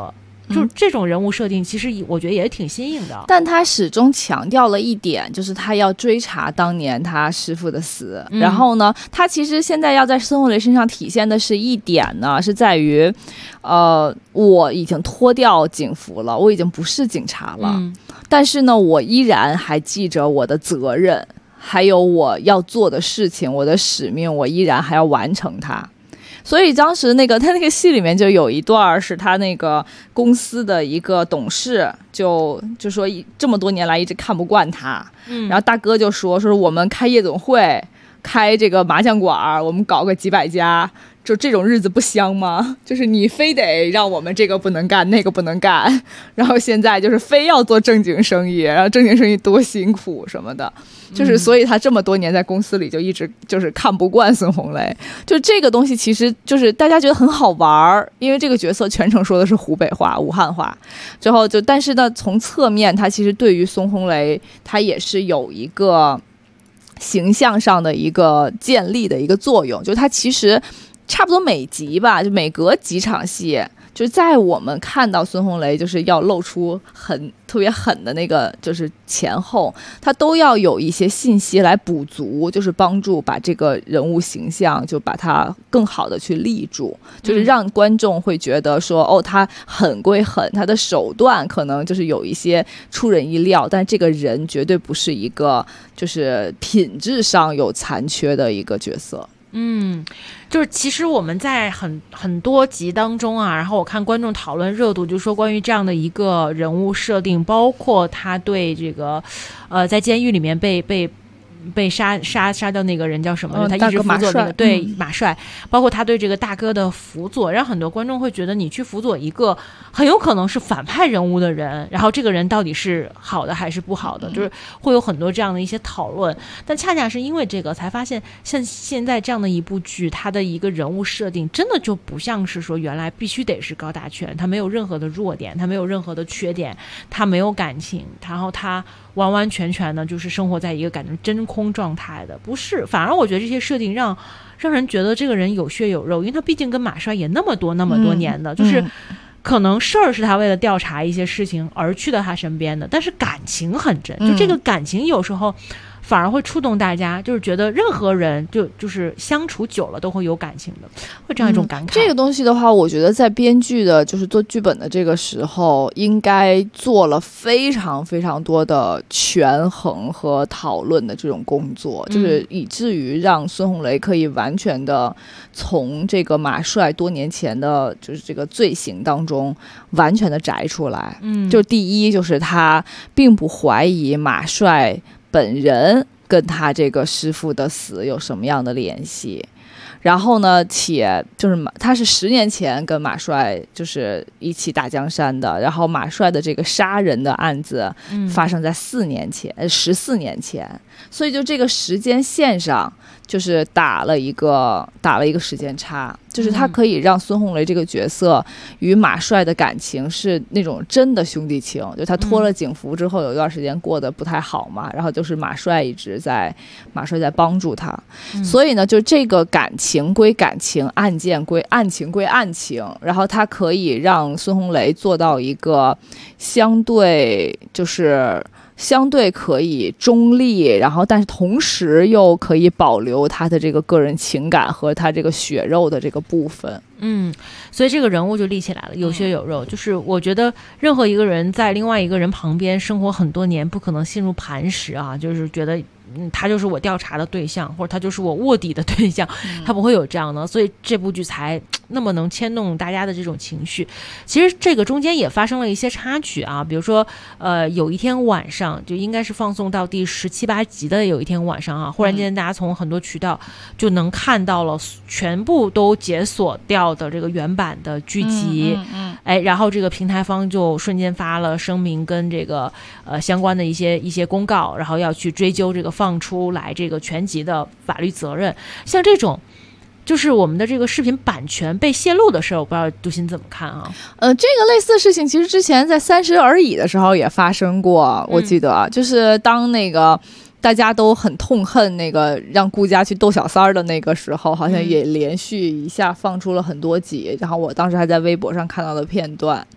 就是这种人物设定，其实我觉得也挺新颖的。 但他始终强调了一点，就是他要追查当年他师傅的死。然后呢，他其实现在要在孙红雷身上体现的是一点呢，是在于，我已经脱掉警服了，我已经不是警察了，但是呢，我依然还记着我的责任，还有我要做的事情，我的使命，我依然还要完成它。所以当时他那个戏里面就有一段是他那个公司的一个董事就说这么多年来一直看不惯他，然后大哥就说我们开夜总会，开这个麻将馆，我们搞个几百家，就这种日子不香吗？就是你非得让我们这个不能干那个不能干，然后现在就是非要做正经生意，然后正经生意多辛苦什么的，就是所以他这么多年在公司里就一直就是看不惯孙红雷。就这个东西其实就是大家觉得很好玩，因为这个角色全程说的是湖北话武汉话，之后但是呢从侧面他其实对于孙红雷他也是有一个形象上的一个建立的一个作用，就是他其实差不多每集吧，就每隔几场戏，就是在我们看到孙红雷就是要露出特别狠的那个就是前后，他都要有一些信息来补足，就是帮助把这个人物形象就把它更好的去立住，就是让观众会觉得说他狠归狠，他的手段可能就是有一些出人意料，但这个人绝对不是一个就是品质上有残缺的一个角色。 就是其实我们在很多集当中啊，然后我看观众讨论热度，就说关于这样的一个人物设定，包括他对这个在监狱里面被杀掉那个人叫什么？他一直辅佐那个对马帅，包括他对这个大哥的辅佐，让很多观众会觉得你去辅佐一个很有可能是反派人物的人，然后这个人到底是好的还是不好的，就是会有很多这样的一些讨论。但恰恰是因为这个，才发现像现在这样的一部剧，它的一个人物设定真的就不像是说原来必须得是高大全，他没有任何的弱点，他没有任何的缺点，他没有感情，然后他完完全全的就是生活在一个感觉真空状态的，不是，反而我觉得这些设定让人觉得这个人有血有肉，因为他毕竟跟马帅也那么多年的，就是可能事儿是他为了调查一些事情而去到他身边的，但是感情很真，就这个感情有时候反而会触动大家，就是觉得任何人就是相处久了都会有感情的，会这样一种感慨。 这个东西的话，我觉得在编剧的就是做剧本的这个时候，应该做了非常非常多的权衡和讨论的这种工作，就是以至于让孙红雷可以完全的从这个马帅多年前的就是这个罪行当中完全的摘出来。就是第一，就是他并不怀疑马帅本人跟他这个师傅的死有什么样的联系，然后呢，且就是他是10年前跟马帅就是一起打江山的，然后马帅的这个杀人的案子发生在14年前，所以就这个时间线上就是打了一个时间差，就是他可以让孙红雷这个角色与马帅的感情是那种真的兄弟情，就他脱了警服之后有一段时间过得不太好嘛，然后就是马帅在帮助他，所以呢就这个感情归感情，案件归案情归案情，然后他可以让孙红雷做到一个相对可以中立，然后但是同时又可以保留他的这个个人情感和他这个血肉的这个部分。 所以这个人物就立起来了，有血有肉。就是我觉得任何一个人在另外一个人旁边生活很多年，不可能陷入磐石啊，就是觉得他就是我调查的对象，或者他就是我卧底的对象，他不会有这样的，所以这部剧才那么能牵动大家的这种情绪。其实这个中间也发生了一些插曲啊，比如说有一天晚上，就应该是放送到第17、18集的有一天晚上啊，忽然间大家从很多渠道就能看到了全部都解锁掉的这个原版的剧集，然后这个平台方就瞬间发了声明跟这个相关的一些公告，然后要去追究这个放出来这个全集的法律责任。像这种就是我们的这个视频版权被泄露的事儿，我不知道杜鑫怎么看啊？ 这个类似的事情其实之前在30而已的时候也发生过，我记得就是当那个大家都很痛恨那个让顾佳去逗小三儿的那个时候，好像也连续一下放出了很多集，然后我当时还在微博上看到的片段。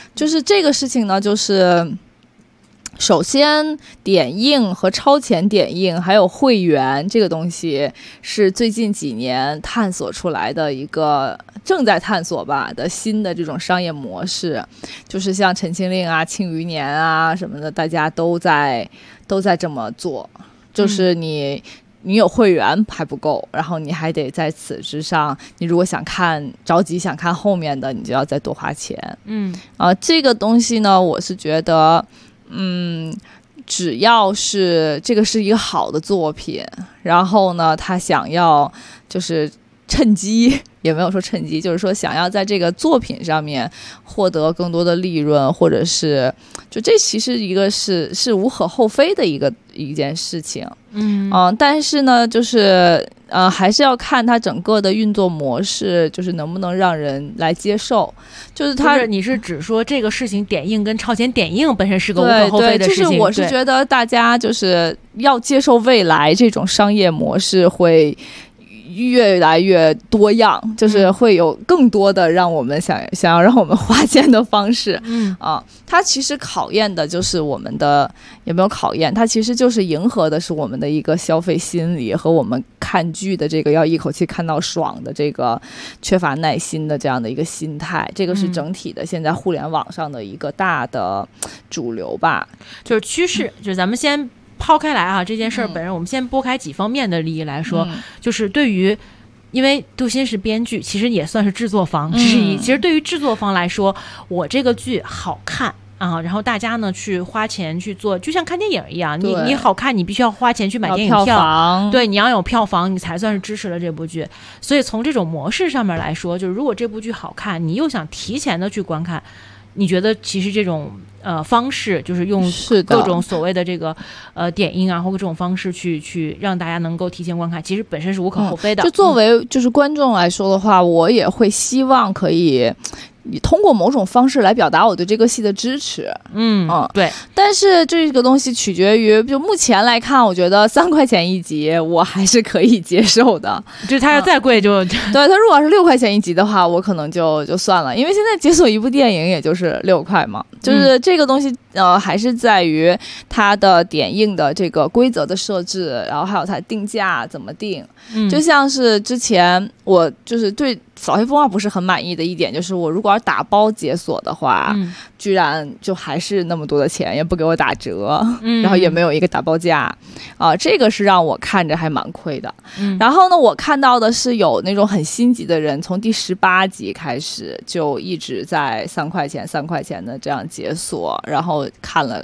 就是这个事情呢，就是首先点映和超前点映还有会员这个东西是最近几年探索出来的一个正在探索吧的新的这种商业模式，就是像陈情令啊、庆余年啊什么的，大家都在这么做，就是你有会员还不够，然后你还得在此之上，你如果着急想看后面的，你就要再多花钱。这个东西呢，我是觉得只要是这个是一个好的作品，然后呢他想要就是趁机，也没有说趁机，就是说想要在这个作品上面获得更多的利润，或者是就这其实一个是无可厚非的一件事情。但是呢就是还是要看它整个的运作模式，就是能不能让人来接受。就是你是指说这个事情点映跟超前点映本身是个无可厚非的事情？ 就是我是觉得大家就是要接受未来这种商业模式会越来越多样，就是会有更多的让我们想要让我们花钱的方式。它其实考验的就是我们的，也没有考验，它其实就是迎合的是我们的一个消费心理和我们看剧的这个要一口气看到爽的这个缺乏耐心的这样的一个心态。这个是整体的现在互联网上的一个大的主流吧， 就是趋势。就是咱们先抛开来啊，这件事儿本身，我们先拨开几方面的利益来说，就是对于，因为杜欣是编剧，其实也算是制作方之一。其实对于制作方来说，我这个剧好看啊，然后大家呢去花钱去做，就像看电影一样，你好看，你必须要花钱去买电影票，对，你要有票房，你才算是支持了这部剧。所以从这种模式上面来说，就是如果这部剧好看，你又想提前的去观看，你觉得其实这种方式，就是用各种所谓的这个点映啊，或者这种方式去让大家能够提前观看，其实本身是无可厚非的。 就作为就是观众来说的话，我也会希望可以通过某种方式来表达我对这个戏的支持。 对。 但是这个东西取决于，就目前来看，我觉得3块钱一集我还是可以接受的。 就是它要再贵就对， 它如果是6块钱一集的话，我可能就算了，因为现在解锁一部电影也就是6块嘛。就是这个东西还是在于它的点映的这个规则的设置，然后还有它定价怎么定。就像是之前我就是对扫黑风暴不是很满意的一点，就是我如果要打包解锁的话，居然就还是那么多的钱，也不给我打折，然后也没有一个打包价这个是让我看着还蛮亏的。然后呢，我看到的是有那种很心急的人，从第18集开始就一直在3块钱的这样解锁，然后看了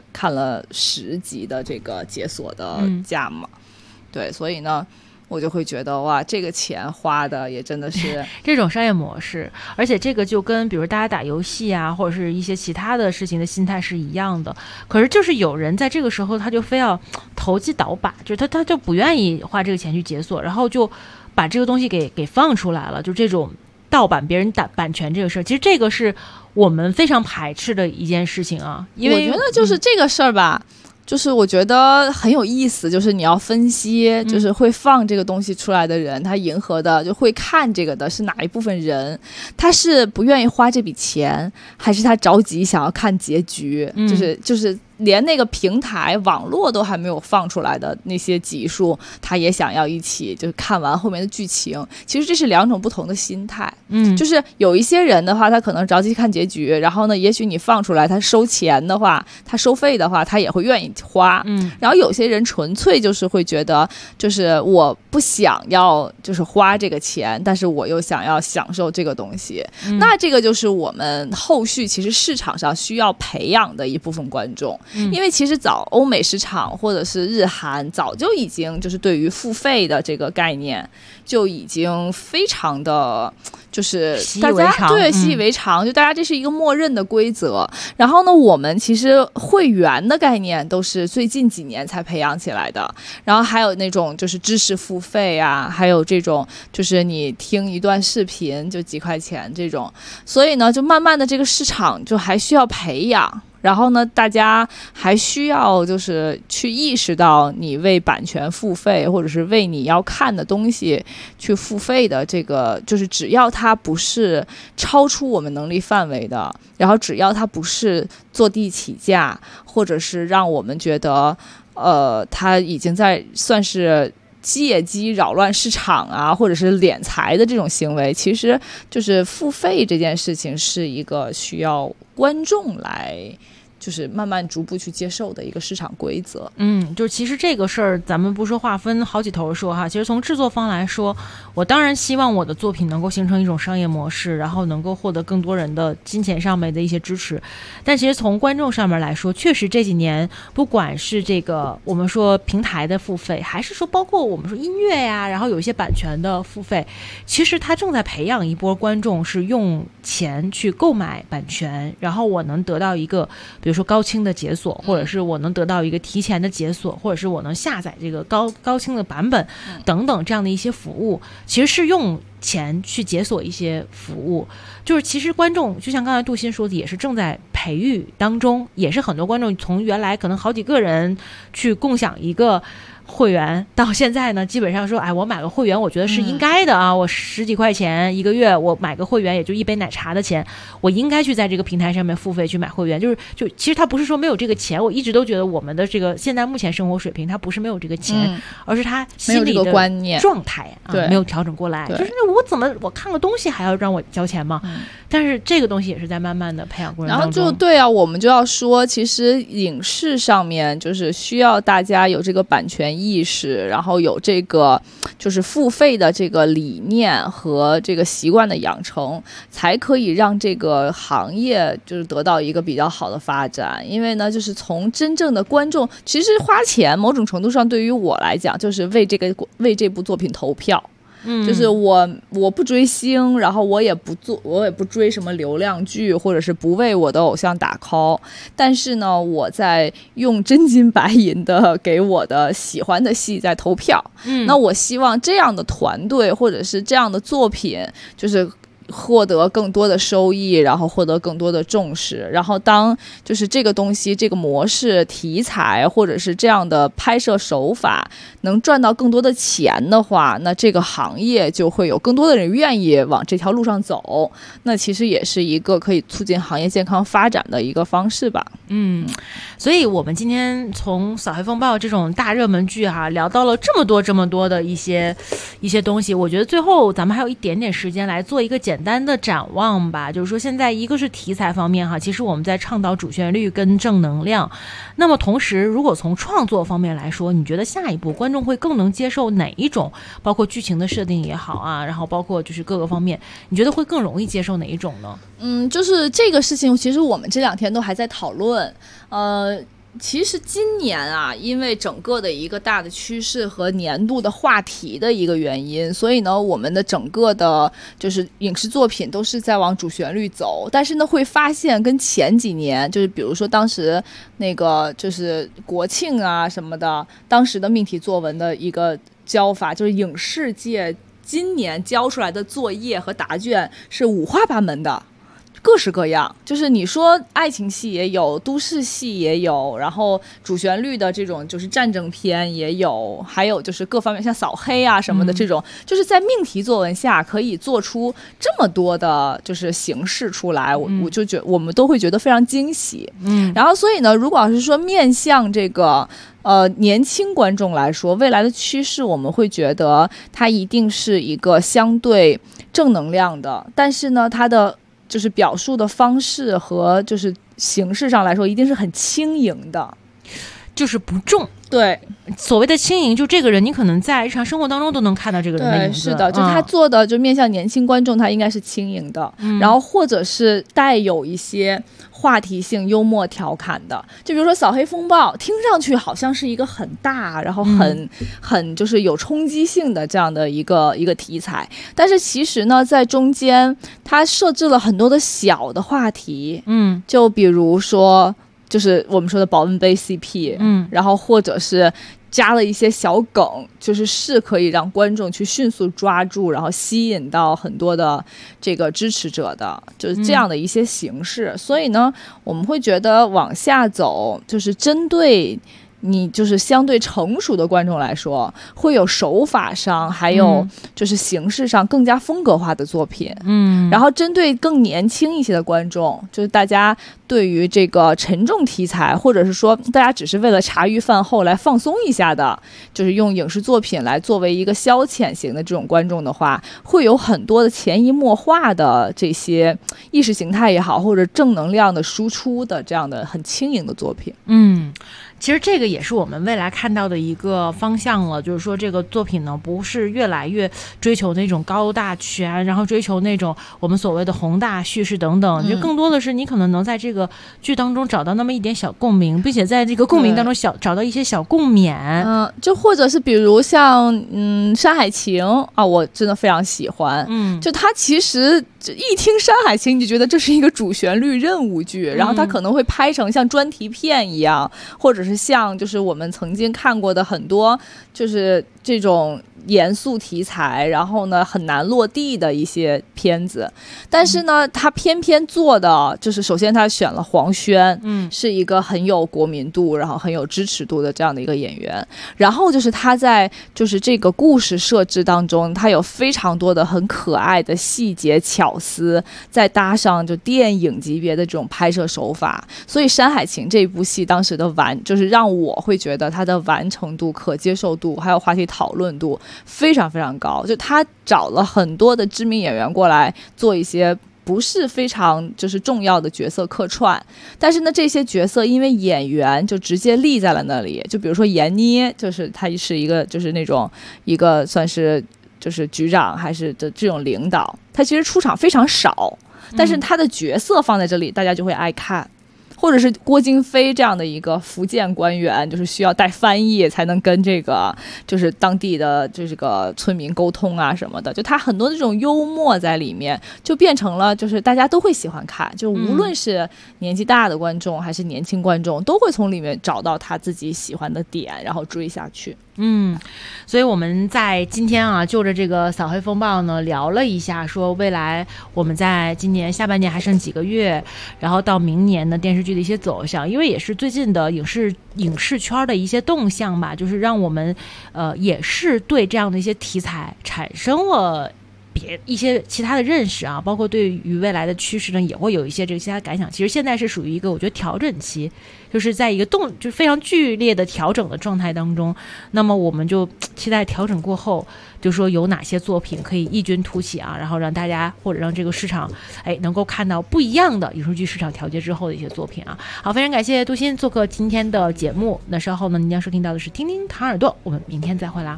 10集的这个解锁的价嘛。对，所以呢我就会觉得哇，这个钱花的也真的是这种商业模式，而且这个就跟比如大家打游戏啊，或者是一些其他的事情的心态是一样的。可是就是有人在这个时候他就非要投机倒把，就他就不愿意花这个钱去解锁，然后就把这个东西给放出来了，就这种盗版别人版权这个事儿，其实这个是我们非常排斥的一件事情啊。因为我觉得就是这个事儿吧，就是我觉得很有意思，就是你要分析，就是会放这个东西出来的人，他迎合的就会看这个的是哪一部分人，他是不愿意花这笔钱，还是他着急想要看结局，就是连那个平台网络都还没有放出来的那些集数，他也想要一起就是看完后面的剧情。其实这是2种不同的心态。就是有一些人的话，他可能着急看结局，然后呢也许你放出来他收钱的话，他收费的话，他也会愿意花。然后有些人纯粹就是会觉得，就是我不想要就是花这个钱，但是我又想要享受这个东西。那这个就是我们后续其实市场上需要培养的一部分观众。因为其实欧美市场或者是日韩早就已经就是对于付费的这个概念就已经非常的就是大家对习以为常，就大家这是一个默认的规则。然后呢，我们其实会员的概念都是最近几年才培养起来的，然后还有那种就是知识付费啊，还有这种就是你听一段视频就几块钱这种，所以呢就慢慢的这个市场就还需要培养。 然后呢，大家还需要就是去意识到你为版权付费，或者是为你要看的东西去付费的这个，就是只要它不是超出我们能力范围的，然后只要它不是坐地起价，或者是让我们觉得它已经在算是借机扰乱市场啊，或者是敛财的这种行为，其实就是付费这件事情是一个需要观众来就是慢慢逐步去接受的一个市场规则。 就是其实这个事儿咱们不说划分好几头说哈，其实从制作方来说，我当然希望我的作品能够形成一种商业模式，然后能够获得更多人的金钱上面的一些支持，但其实从观众上面来说，确实这几年不管是这个我们说平台的付费，还是说包括我们说音乐呀，然后有一些版权的付费，其实它正在培养一波观众是用钱去购买版权，然后我能得到一个比如说高清的解锁，或者是我能得到一个提前的解锁，或者是我能下载这个高清的版本等等这样的一些服务，其实是用钱去解锁一些服务。就是其实观众就像刚才杜鑫说的，也是正在培育当中，也是很多观众从原来可能好几个人去共享一个会员，到现在呢基本上说我买个会员我觉得是应该的啊，我10几块钱一个月，我买个会员也就一杯奶茶的钱，我应该去在这个平台上面付费去买会员。就其实他不是说没有这个钱，我一直都觉得我们的这个现在目前生活水平他不是没有这个钱，而是他心里的观念状态没有调整过来，就是我看个东西还要让我交钱吗？但是这个东西也是在慢慢的培养过程当中。 然后就对啊，我们就要说其实影视上面就是需要大家有这个版权意识，然后有这个就是付费的这个理念和这个习惯的养成，才可以让这个行业就是得到一个比较好的发展。因为呢，就是从真正的观众，其实花钱某种程度上对于我来讲，就是为这部作品投票。就是我不追星，然后我也不追什么流量剧，或者是不为我的偶像打 call， 但是呢，我在用真金白银的给我的喜欢的戏在投票。那我希望这样的团队或者是这样的作品，就是获得更多的收益，然后获得更多的重视，然后当就是这个东西这个模式题材或者是这样的拍摄手法能赚到更多的钱的话，那这个行业就会有更多的人愿意往这条路上走，那其实也是一个可以促进行业健康发展的一个方式吧。 所以我们今天从扫黑风暴这种大热门剧聊到了这么多的一些东西，我觉得最后咱们还有一点点时间来做一个简单的展望吧。就是说现在一个是题材方面其实我们在倡导主旋律跟正能量，那么同时如果从创作方面来说，你觉得下一步观众会更能接受哪一种，包括剧情的设定也好然后包括就是各个方面，你觉得会更容易接受哪一种呢？ 就是这个事情其实我们这2天都还在讨论。其实今年因为整个的一个大的趋势和年度的话题的一个原因，所以呢我们的整个的就是影视作品都是在往主旋律走，但是呢会发现跟前几年就是比如说当时那个就是国庆什么的，当时的命题作文的一个教法，就是影视界今年交出来的作业和答卷是五花八门的，各式各样，就是你说爱情戏也有，都市戏也有，然后主旋律的这种就是战争片也有，还有就是各方面像扫黑什么的这种，就是在命题作文下可以做出这么多的就是形式出来，我就觉得我们都会觉得非常惊喜。然后所以呢，如果要是说面向这个年轻观众来说，未来的趋势我们会觉得它一定是一个相对正能量的，但是呢它的就是表述的方式和就是形式上来说一定是很轻盈的， 就是不重。 对， 所谓的轻盈，就这个人你可能在日常生活当中都能看到这个人的影子。 对，是的，就他做的就面向年轻观众，他应该是轻盈的，然后或者是带有一些话题性、幽默调侃的。就比如说扫黑风暴，听上去好像是一个很大，然后很就是有冲击性的这样的一个题材，但是其实呢，在中间它设置了很多的小的话题，就比如说就是我们说的保温杯 CP，然后或者是加了一些小梗，就是可以让观众去迅速抓住，然后吸引到很多的这个支持者的，就是这样的一些形式。所以呢，我们会觉得往下走，就是针对你就是相对成熟的观众来说，会有手法上还有就是形式上更加风格化的作品。然后针对更年轻一些的观众，就是大家对于这个沉重题材，或者是说大家只是为了茶余饭后来放松一下的，就是用影视作品来作为一个消遣型的这种观众的话，会有很多的潜移默化的这些意识形态也好，或者正能量的输出的这样的很轻盈的作品。 其实这个也是我们未来看到的一个方向了，就是说这个作品呢，不是越来越追求那种高大全，然后追求那种我们所谓的宏大叙事等等，就更多的是你可能能在这个剧当中找到那么一点小共鸣，并且在这个共鸣当中找到一些小共勉。 就或者是比如像《山海情》啊，我真的非常喜欢。就它其实一听《山海情》，你就觉得这是一个主旋律任务剧，然后它可能会拍成像专题片一样，或者是像就是我们曾经看过的很多就是这种严肃题材，然后呢很难落地的一些片子。但是呢他偏偏做的就是，首先他选了黄轩，是一个很有国民度然后很有支持度的这样的一个演员，然后就是他在就是这个故事设置当中，他有非常多的很可爱的细节巧思，再搭上就电影级别的这种拍摄手法，所以《山海情》这一部戏当时的就是让我会觉得它的完成度、可接受度还有话题讨论度非常非常高。就他找了很多的知名演员过来做一些不是非常就是重要的角色客串，但是呢这些角色因为演员就直接立在了那里，就比如说闫妮，就是他是一个就是那种一个算是就是局长还是的这种领导，他其实出场非常少，但是他的角色放在这里大家就会爱看。或者是郭京飞这样的一个福建官员，就是需要带翻译才能跟这个就是当地的这个村民沟通啊什么的，就他很多这种幽默在里面，就变成了就是大家都会喜欢看，就无论是年纪大的观众还是年轻观众，都会从里面找到他自己喜欢的点，然后追下去。 所以我们在今天啊，就着这个扫黑风暴呢聊了一下，说未来我们在今年下半年还剩几个月，然后到明年的电视剧的一些走向，因为也是最近的影视圈的一些动向吧，就是让我们也是对这样的一些题材产生了一些其他的认识啊，包括对于未来的趋势呢也会有一些这个其他感想。其实现在是属于一个我觉得调整期，就是在一个就是非常剧烈的调整的状态当中，那么我们就期待调整过后，就说有哪些作品可以异军突起啊，然后让大家或者让这个市场能够看到不一样的影视剧市场调节之后的一些作品啊。好，非常感谢杜鑫做客今天的节目，那稍后呢您将收听到的是听听唐耳朵，我们明天再会啦。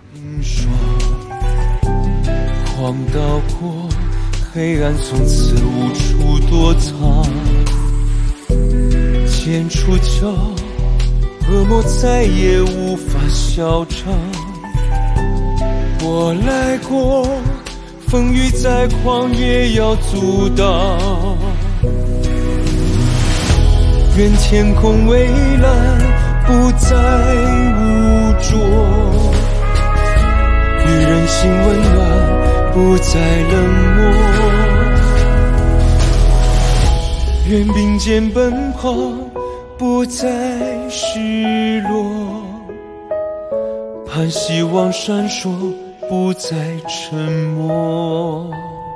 晃到过黑暗，从此无处躲藏，剑出鞘，恶魔再也无法嚣张。我来过，风雨再狂也要阻挡。愿天空蔚蓝，不再污浊，与人心温暖，不再冷漠。愿并肩奔跑，不再失落。盼希望闪烁，不再沉默。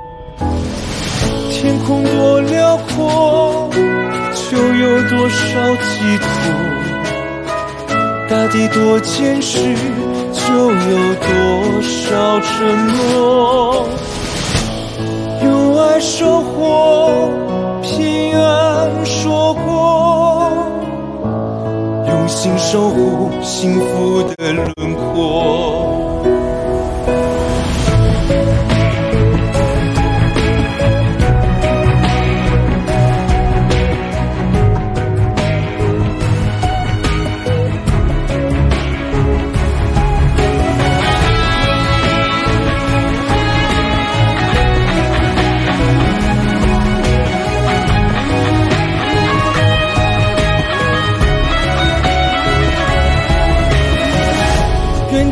天空多辽阔，就有多少寄托。大地多坚实，就有多少承诺。用爱收获平安说过，用心守护幸福的轮廓。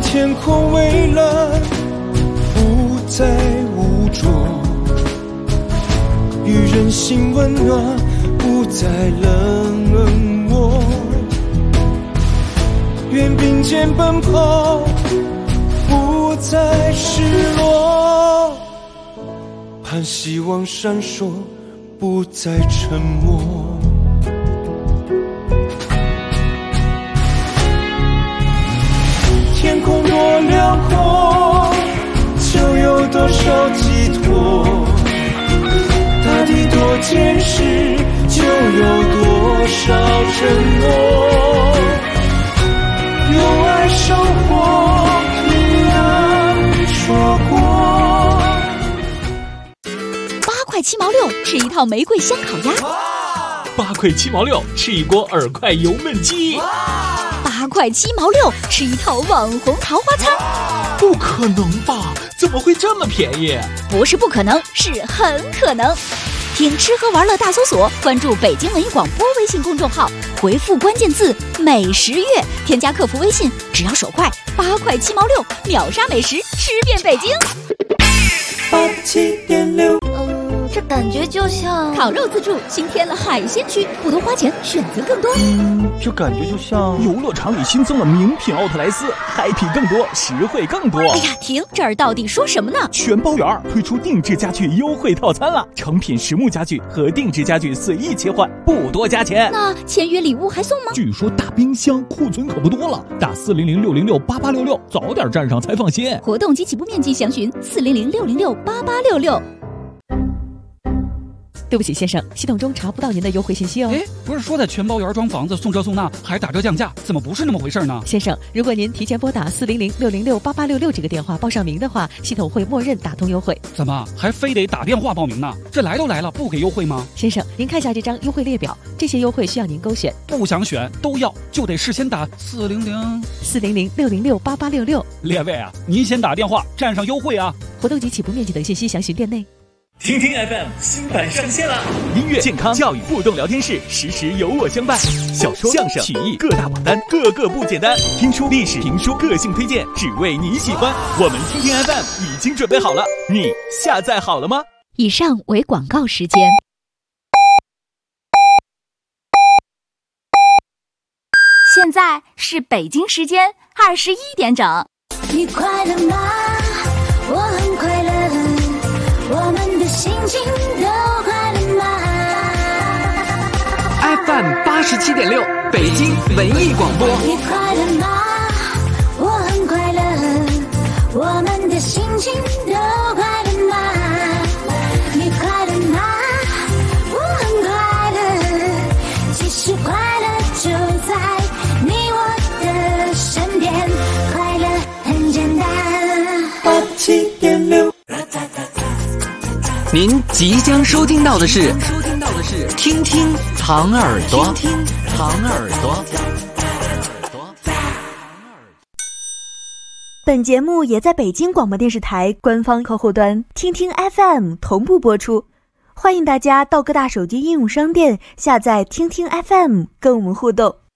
天空蔚蓝，不再污浊，与人心温暖，不再冷漠。愿并肩奔跑，不再失落，盼希望闪烁，不再沉默。天空多辽阔，就有多少寄托；大地多坚实，就有多少承诺。用爱生活，平安说过。 8块7毛6吃一套玫瑰香烤鸭 ，8块7毛6吃一锅耳块油焖鸡 ，8块7毛6吃一套网红桃花餐。 不可能吧？怎么会这么便宜？ 不是不可能，是很可能。听吃喝玩乐大搜索，关注北京文艺广播微信公众号，回复关键字美食月，添加客服微信，只要手快，8块7毛6，秒杀美食，吃遍北京。 87.6， 这感觉就像烤肉自助新添了海鲜区，不多花钱，选择更多。 这感觉就像游乐场里新增了名品奥特莱斯，happy更多，实惠更多。 哎呀，停！这儿到底说什么呢？ 全包圆推出定制家具优惠套餐了，成品实木家具和定制家具随意切换，不多加钱。 那签约礼物还送吗？ 据说大冰箱库存可不多了，打400-606-8866，早点站上才放心。 活动及起步面积详询400-606-8866。 对不起，先生，系统中查不到您的优惠信息哦。 哎，不是说在全包圆装房子送这送那还打折降价，怎么不是那么回事呢？ 先生，如果您提前拨打400-606-8866这个电话报上名的话，系统会默认打通优惠。 怎么还非得打电话报名呢？这来都来了，不给优惠吗？ 先生，您看一下这张优惠列表，这些优惠需要您勾选。 不想选都要，就得事先打 400-606-8866。 列位啊，您先打电话占上优惠啊！ 活动及起步面积等信息详询店内。 听听 FM 新版上线了， 音乐、健康、教育互动聊天室，时时有我相伴。小说、相声、曲艺各大榜单，个个不简单。听书、历史、评书，个性推荐，只为你喜欢。我们听听 FM 已经准备好了，你下载好了吗？ 以上为广告时间。现在是北京时间21点整。 你快乐吗？我很快乐。我们的心情都快乐吗 ？FM 87.6，北京文艺广播。 你快乐吗？我很快乐。我们的心情都快乐吗？你快乐吗？我很快乐。其实快乐就在你我的身边，快乐很简单。 87.6。 您即将收听到的是听听糖耳朵，听听糖耳朵。 本节目也在北京广播电视台官方客户端听听 FM 同步播出，欢迎大家到各大手机应用商店下载听听 FM 跟我们互动。